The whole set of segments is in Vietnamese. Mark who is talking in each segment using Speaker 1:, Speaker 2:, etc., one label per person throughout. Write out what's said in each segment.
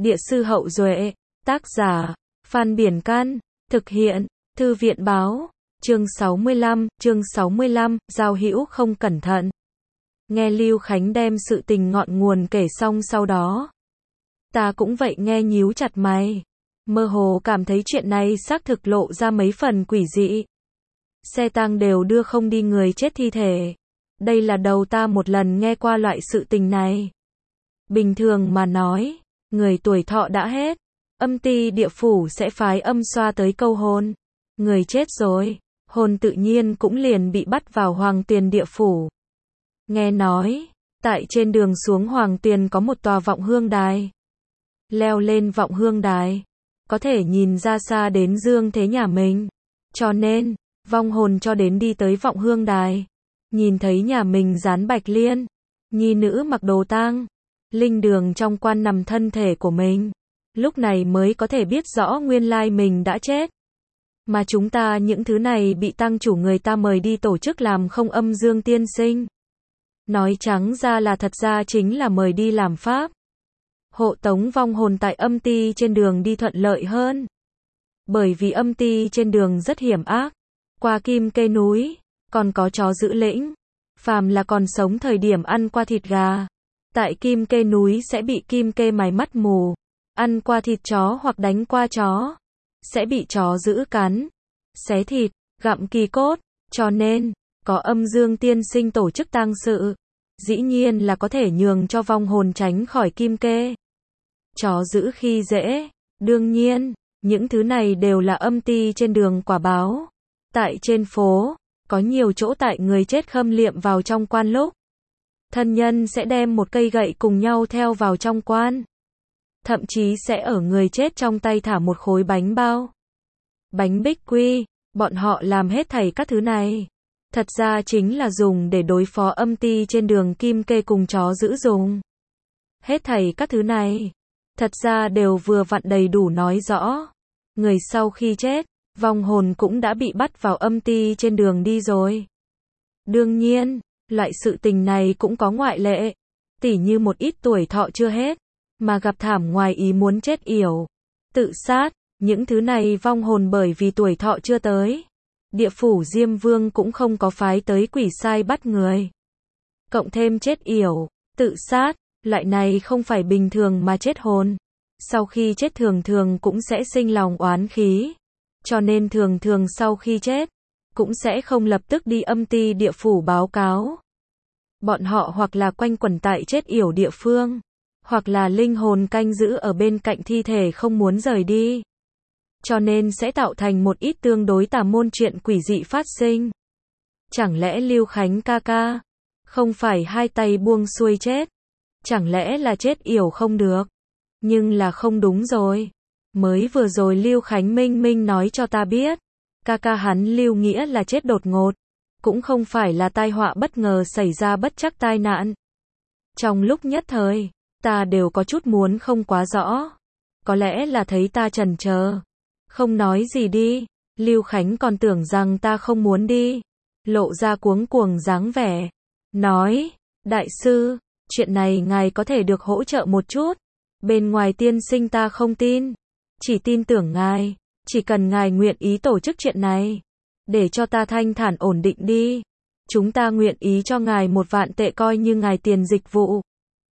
Speaker 1: Địa sư Hậu Duệ, tác giả, Phan Biển Can, thực hiện, Thư viện Báo, chương 65, giao hữu không cẩn thận. Nghe Lưu Khánh đem sự tình ngọn nguồn kể xong sau đó. Ta cũng vậy nghe nhíu chặt mày. Mơ hồ cảm thấy chuyện này xác thực lộ ra mấy phần quỷ dị. Xe tang đều đưa không đi người chết thi thể. Đây là đầu ta một lần nghe qua loại sự tình này. Bình thường mà nói, người tuổi thọ đã hết, âm ty địa phủ sẽ phái âm xoa tới câu hồn. Người chết rồi, hồn tự nhiên cũng liền bị bắt vào Hoàng Tuyền địa phủ. Nghe nói, tại trên đường xuống Hoàng Tuyền có một tòa vọng hương đài. Leo lên vọng hương đài, có thể nhìn ra xa đến dương thế nhà mình. Cho nên, vong hồn cho đến đi tới vọng hương đài, nhìn thấy nhà mình dán bạch liên, nhi nữ mặc đồ tang, linh đường trong quan nằm thân thể của mình, lúc này mới có thể biết rõ nguyên lai mình đã chết. Mà chúng ta những thứ này bị tăng chủ người ta mời đi tổ chức làm không âm dương tiên sinh. Nói trắng ra là thật ra chính là mời đi làm pháp. Hộ tống vong hồn tại âm ty trên đường đi thuận lợi hơn. Bởi vì âm ty trên đường rất hiểm ác. Qua Kim Kê núi, còn có chó giữ lĩnh. Phàm là còn sống thời điểm ăn qua thịt gà. Tại Kim Kê núi sẽ bị Kim Kê mài mắt mù. Ăn qua thịt chó hoặc đánh qua chó, sẽ bị chó giữ cắn, xé thịt, gặm kỳ cốt. Cho nên, có âm dương tiên sinh tổ chức tang sự. Dĩ nhiên là có thể nhường cho vong hồn tránh khỏi Kim Kê. Chó giữ khi dễ. Đương nhiên, những thứ này đều là âm ty trên đường quả báo. Tại trên phố, có nhiều chỗ tại người chết khâm liệm vào trong quan lúc. Thân nhân sẽ đem một cây gậy cùng nhau theo vào trong quan. Thậm chí sẽ ở người chết trong tay thả một khối bánh bao. Bánh bích quy, bọn họ làm hết thảy các thứ này. Thật ra chính là dùng để đối phó âm ty trên đường Kim Kê cùng chó giữ dùng. Hết thảy các thứ này, thật ra đều vừa vặn đầy đủ nói rõ. Người sau khi chết, vong hồn cũng đã bị bắt vào âm ty trên đường đi rồi. Đương nhiên, loại sự tình này cũng có ngoại lệ. Tỉ như một ít tuổi thọ chưa hết, mà gặp thảm ngoài ý muốn chết yểu, tự sát, những thứ này vong hồn bởi vì tuổi thọ chưa tới. Địa phủ Diêm Vương cũng không có phái tới quỷ sai bắt người. Cộng thêm chết yểu, tự sát, loại này không phải bình thường mà chết hồn. Sau khi chết thường thường cũng sẽ sinh lòng oán khí. Cho nên thường thường sau khi chết, cũng sẽ không lập tức đi âm ty địa phủ báo cáo. Bọn họ hoặc là quanh quẩn tại chết yểu địa phương, hoặc là linh hồn canh giữ ở bên cạnh thi thể không muốn rời đi. Cho nên sẽ tạo thành một ít tương đối tà môn chuyện quỷ dị phát sinh. Chẳng lẽ Lưu Khánh ca ca không phải hai tay buông xuôi chết? Chẳng lẽ là chết yểu không được? Nhưng là không đúng rồi. Mới vừa rồi Lưu Khánh minh minh nói cho ta biết, ca ca hắn Lưu Nghĩa là chết đột ngột, cũng không phải là tai họa bất ngờ xảy ra bất trắc tai nạn. Trong lúc nhất thời, ta đều có chút muốn không quá rõ. Có lẽ là thấy ta chần chờ, không nói gì đi. Lưu Khánh còn tưởng rằng ta không muốn đi, lộ ra cuống cuồng dáng vẻ. Nói, đại sư, chuyện này ngài có thể được hỗ trợ một chút. Bên ngoài tiên sinh ta không tin, chỉ tin tưởng ngài. Chỉ cần ngài nguyện ý tổ chức chuyện này, để cho ta thanh thản ổn định đi. Chúng ta nguyện ý cho ngài 1.000 tệ coi như ngài tiền dịch vụ.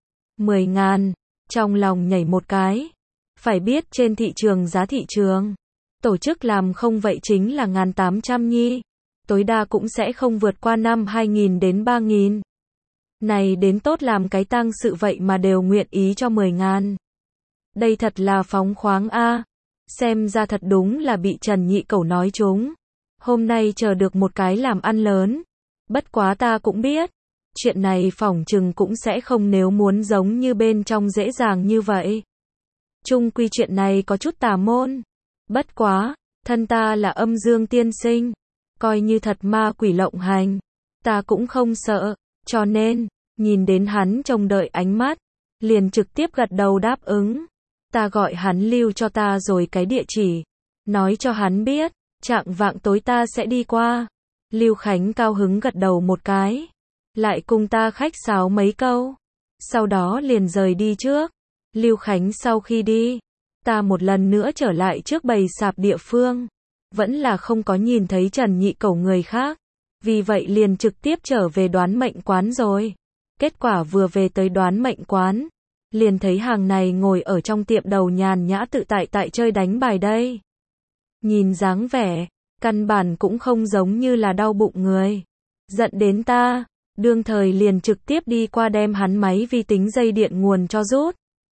Speaker 1: 10.000, trong lòng nhảy một cái. Phải biết trên thị trường giá thị trường, tổ chức làm không vậy chính là 1.800 nhi. Tối đa cũng sẽ không vượt qua năm 2.000 đến 3.000. Này đến tốt làm cái tang sự vậy mà đều nguyện ý cho 10.000. Đây thật là phóng khoáng a. Xem ra thật đúng là bị Trần Nhị Cẩu nói trúng. Hôm nay chờ được một cái làm ăn lớn. Bất quá ta cũng biết, chuyện này phỏng chừng cũng sẽ không nếu muốn giống như bên trong dễ dàng như vậy. Chung quy chuyện này có chút tà môn. Bất quá, thân ta là âm dương tiên sinh, coi như thật ma quỷ lộng hành, ta cũng không sợ. Cho nên, nhìn đến hắn trông đợi ánh mắt, liền trực tiếp gật đầu đáp ứng. Ta gọi hắn lưu cho ta rồi cái địa chỉ, nói cho hắn biết, chạng vạng tối ta sẽ đi qua. Lưu Khánh cao hứng gật đầu một cái, lại cùng ta khách sáo mấy câu, sau đó liền rời đi trước. Lưu Khánh sau khi đi, ta một lần nữa trở lại trước bầy sạp địa phương. Vẫn là không có nhìn thấy Trần Nhị Cẩu người khác. Vì vậy liền trực tiếp trở về đoán mệnh quán rồi. Kết quả vừa về tới đoán mệnh quán, liền thấy hàng này ngồi ở trong tiệm đầu nhàn nhã tự tại chơi đánh bài đây. Nhìn dáng vẻ, căn bản cũng không giống như là đau bụng người. Giận đến ta, đương thời liền trực tiếp đi qua đem hắn máy vi tính dây điện nguồn cho rút.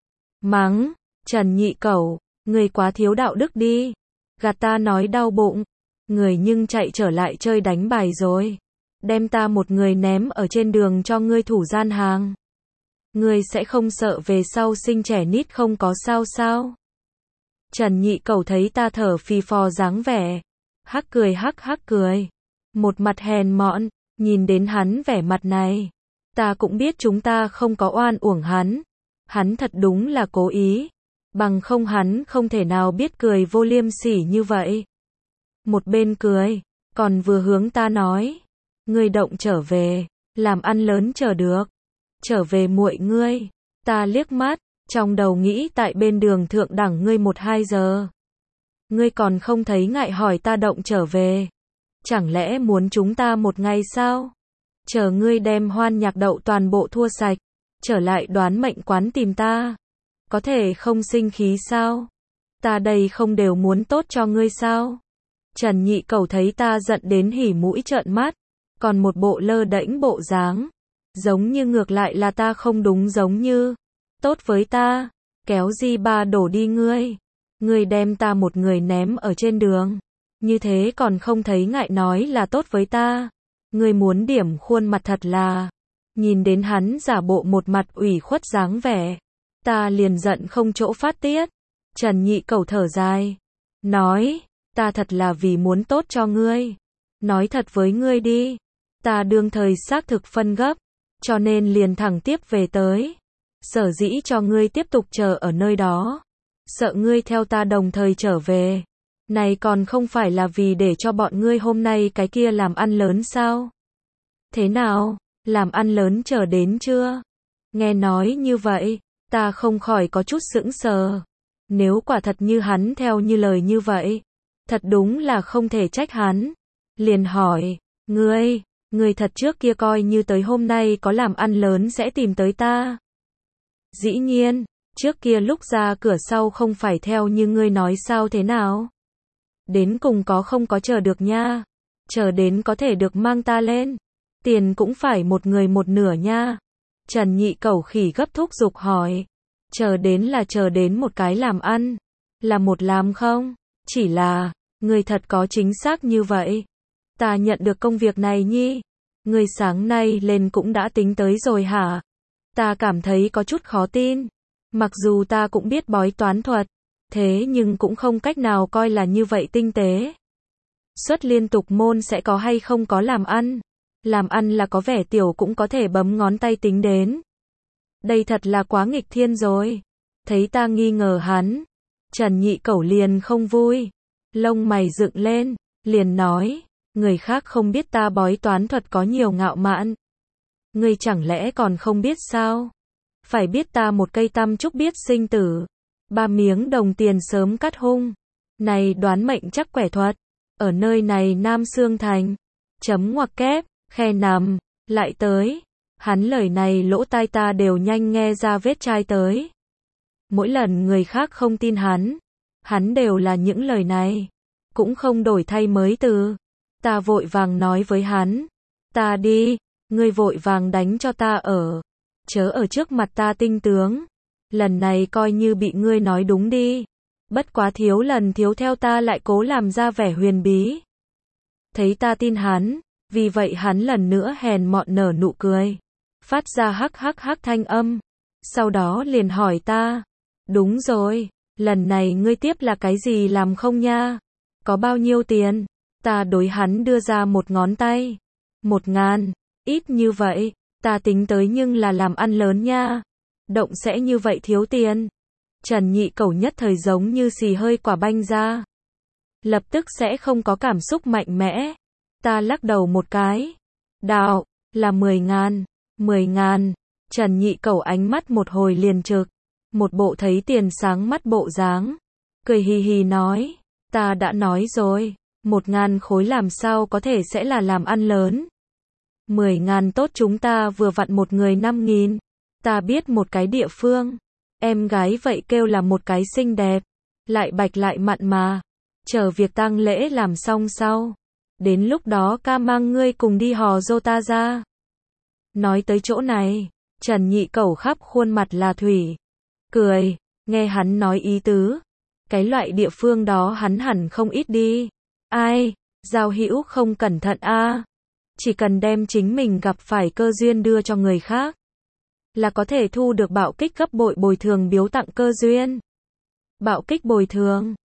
Speaker 1: Mắng, Trần Nhị Cẩu, người quá thiếu đạo đức đi. Gạt ta nói đau bụng, người nhưng chạy trở lại chơi đánh bài rồi. Đem ta một người ném ở trên đường cho ngươi thủ gian hàng. Ngươi sẽ không sợ về sau sinh trẻ nít không có sao sao? Trần Nhị Cẩu thấy ta thở phì phò dáng vẻ, hắc cười. Một mặt hèn mọn, nhìn đến hắn vẻ mặt này, ta cũng biết chúng ta không có oan uổng hắn. Hắn thật đúng là cố ý, bằng không hắn không thể nào biết cười vô liêm sỉ như vậy. Một bên cười, còn vừa hướng ta nói, ngươi động trở về, làm ăn lớn chờ được. Trở về muội ngươi. Ta liếc mắt, trong đầu nghĩ tại bên đường thượng đẳng ngươi 1-2 giờ. Ngươi còn không thấy ngại hỏi ta động trở về. Chẳng lẽ muốn chúng ta một ngày sao? Chờ ngươi đem hoan nhạc đậu toàn bộ thua sạch, trở lại đoán mệnh quán tìm ta. Có thể không sinh khí sao? Ta đây không đều muốn tốt cho ngươi sao? Trần Nhị Cẩu thấy ta giận đến hỉ mũi trợn mắt, còn một bộ lơ đễnh bộ dáng. Giống như ngược lại là ta không đúng giống như. Tốt với ta, kéo gì ba đổ đi ngươi. Ngươi đem ta một người ném ở trên đường. Như thế còn không thấy ngại nói là tốt với ta. Ngươi muốn điểm khuôn mặt thật là. Nhìn đến hắn giả bộ một mặt ủy khuất dáng vẻ. Ta liền giận không chỗ phát tiết. Trần Nhị Cẩu thở dài. Nói, ta thật là vì muốn tốt cho ngươi. Nói thật với ngươi đi. Ta đương thời xác thực phân gấp. Cho nên liền thẳng tiếp về tới. Sở dĩ cho ngươi tiếp tục chờ ở nơi đó. Sợ ngươi theo ta đồng thời trở về. Này còn không phải là vì để cho bọn ngươi hôm nay cái kia làm ăn lớn sao? Thế nào? Làm ăn lớn chờ đến chưa? Nghe nói như vậy, ta không khỏi có chút sững sờ. Nếu quả thật như hắn theo như lời như vậy, thật đúng là không thể trách hắn. Liền hỏi, ngươi thật trước kia coi như tới hôm nay có làm ăn lớn sẽ tìm tới ta. Dĩ nhiên, trước kia lúc ra cửa sau không phải theo như ngươi nói sao thế nào? Đến cùng có không có chờ được nha. Chờ đến có thể được mang ta lên. Tiền cũng phải một người một nửa nha. Trần Nhị Cẩu khỉ gấp thúc giục hỏi. Chờ đến là chờ đến một cái làm ăn. Là một làm không? Chỉ là, ngươi thật có chính xác như vậy. Ta nhận được công việc này nhi. Ngươi sáng nay lên cũng đã tính tới rồi hả? Ta cảm thấy có chút khó tin. Mặc dù ta cũng biết bói toán thuật, thế nhưng cũng không cách nào coi là như vậy tinh tế. Xuất liên tục môn sẽ có hay không có làm ăn. Làm ăn là có vẻ tiểu cũng có thể bấm ngón tay tính đến. Đây thật là quá nghịch thiên rồi. Thấy ta nghi ngờ hắn, Trần Nhị Cẩu liền không vui. Lông mày dựng lên, liền nói, người khác không biết ta bói toán thuật có nhiều ngạo mạn. Ngươi chẳng lẽ còn không biết sao? Phải biết ta một cây tam trúc biết sinh tử. 3 miếng đồng tiền sớm cắt hung. Này đoán mệnh chắc quẻ thuật. Ở nơi này Nam Sương Thành. Chấm ngoặc kép, khe nằm, lại tới. Hắn lời này lỗ tai ta đều nhanh nghe ra vết chai tới. Mỗi lần người khác không tin hắn đều là những lời này. Cũng không đổi thay mới từ. Ta vội vàng nói với hắn. Ta đi, ngươi vội vàng đánh cho ta ở. Chớ ở trước mặt ta tinh tướng. Lần này coi như bị ngươi nói đúng đi. Bất quá thiếu lần thiếu theo ta lại cố làm ra vẻ huyền bí. Thấy ta tin hắn, vì vậy hắn lần nữa hèn mọn nở nụ cười. Phát ra hắc hắc hắc thanh âm. Sau đó liền hỏi ta. Đúng rồi, lần này ngươi tiếp là cái gì làm không nha? Có bao nhiêu tiền? Ta đối hắn đưa ra một ngón tay. 1.000, ít như vậy, ta tính tới nhưng là làm ăn lớn nha. Động sẽ như vậy thiếu tiền. Trần Nhị Cẩu nhất thời giống như xì hơi quả banh ra. Lập tức sẽ không có cảm xúc mạnh mẽ. Ta lắc đầu một cái. Đạo, là 10.000. 10.000. Trần Nhị Cẩu ánh mắt một hồi liền trực. một bộ thấy tiền sáng mắt bộ dáng. Cười hì hì nói, ta đã nói rồi, 1.000 khối làm sao có thể sẽ là làm ăn lớn. 10.000 tốt, chúng ta vừa vặn một người 5.000. Ta biết một cái địa phương. Em gái vậy kêu là một cái xinh đẹp, lại bạch lại mặn mà. Chờ việc tang lễ làm xong sau, đến lúc đó ca mang ngươi cùng đi hò dô ta ra. Nói tới chỗ này, Trần Nhị Cẩu khắp khuôn mặt là thủy. Cười, nghe hắn nói ý tứ. Cái loại địa phương đó hắn hẳn không ít đi. Ai, Giao Hữu không cẩn thận a. Chỉ cần đem chính mình gặp phải cơ duyên đưa cho người khác, là có thể thu được bạo kích gấp bội bồi thường biếu tặng cơ duyên. Bạo kích bồi thường.